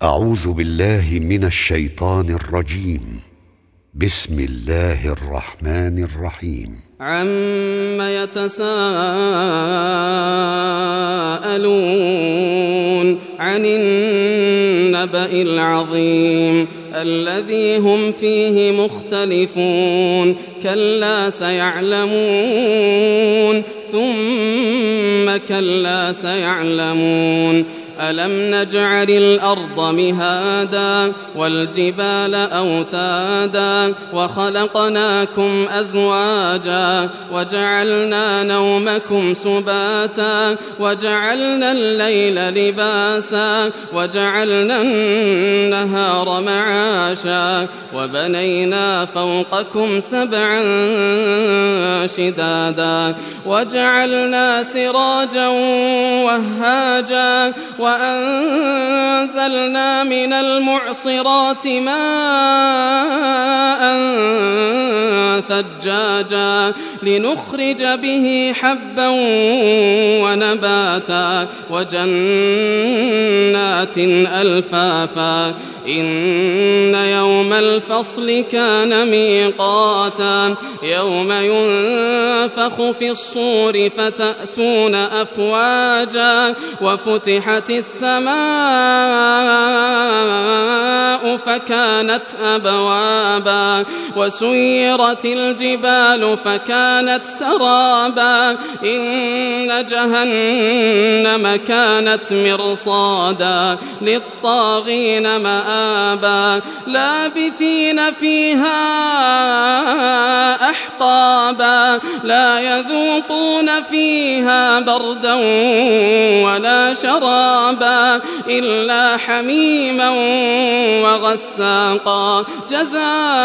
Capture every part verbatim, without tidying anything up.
أعوذ بالله من الشيطان الرجيم. بسم الله الرحمن الرحيم. عم يتساءلون عن النبأ العظيم الذي هم فيه مختلفون كلا سيعلمون ثم كلا سيعلمون ألم نجعل الأرض مهادا والجبال أوتادا وخلقناكم أزواجا وجعلنا نومكم سباتا وجعلنا الليل لباسا وجعلنا النهار معاشا وبنينا فوقكم سبعا شدادا وجعلنا سراجا وهاجا وأنزلنا من المعصرات ماء ثجاجا لنخرج به حبا ونباتا وجنات ألفافا إن يوم الفصل كان ميقاتا يوم ينفخ في الصور فتأتون أفواجا وفتحت السماء فكانت أبوابا وسيرت الجبال فكانت سرابا إن جهنم كانت مرصادا للطاغين مآبا لابثين فيها أحقابا لا يذوقون فيها بردا ولا شرابا إلا حميما وغساقا جزاء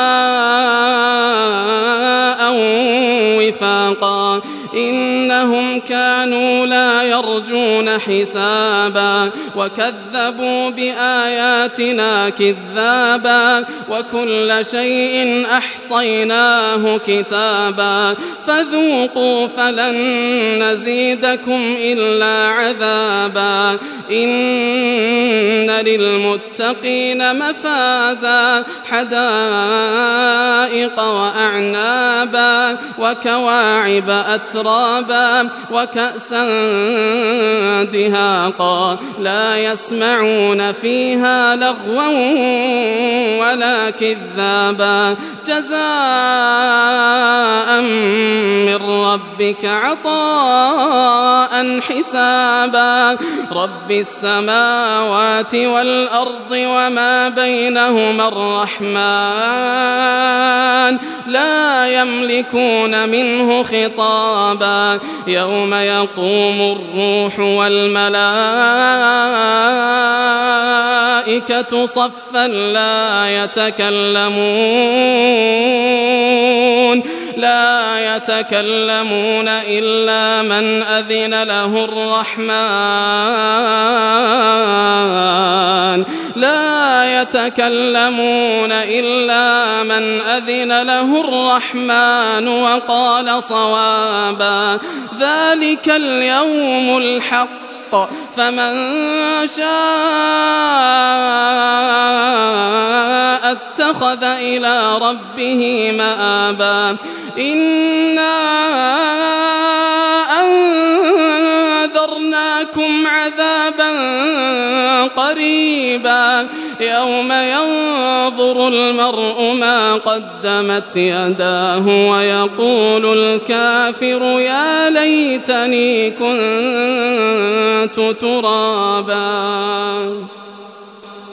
وفاقا إنهم كانوا لا يرجون حسابا وكذبوا بآياتنا كذابا وكل شيء أحصيناه كتابا فذوقوا فلن نزيدكم إلا عذابا إن للمتقين مفازا حدائق وأعنابا وكواعب أترابا وكأسا دهاقا لا يسمعون فيها لغوا ولا كذابا جزاء من ربك عطاء حسابا رب السماوات والأرض وما بينهما الرحمن لا يملكون منه خطابا يوم يقوم الروح والملائكة صفا لا يتكلمون لا يتكلمون إلا من أذن له الرحمن لا يتكلمون إلا من أذن له الرحمن وقال صوابا ذلك اليوم الحق فمن شاء اتخذ إلى ربه مآبا إنا أنذرناكم عذابا قريبا يوم ينظر المرء ما قدمت يداه ويقول الكافر يا ليتني كنت ترابا.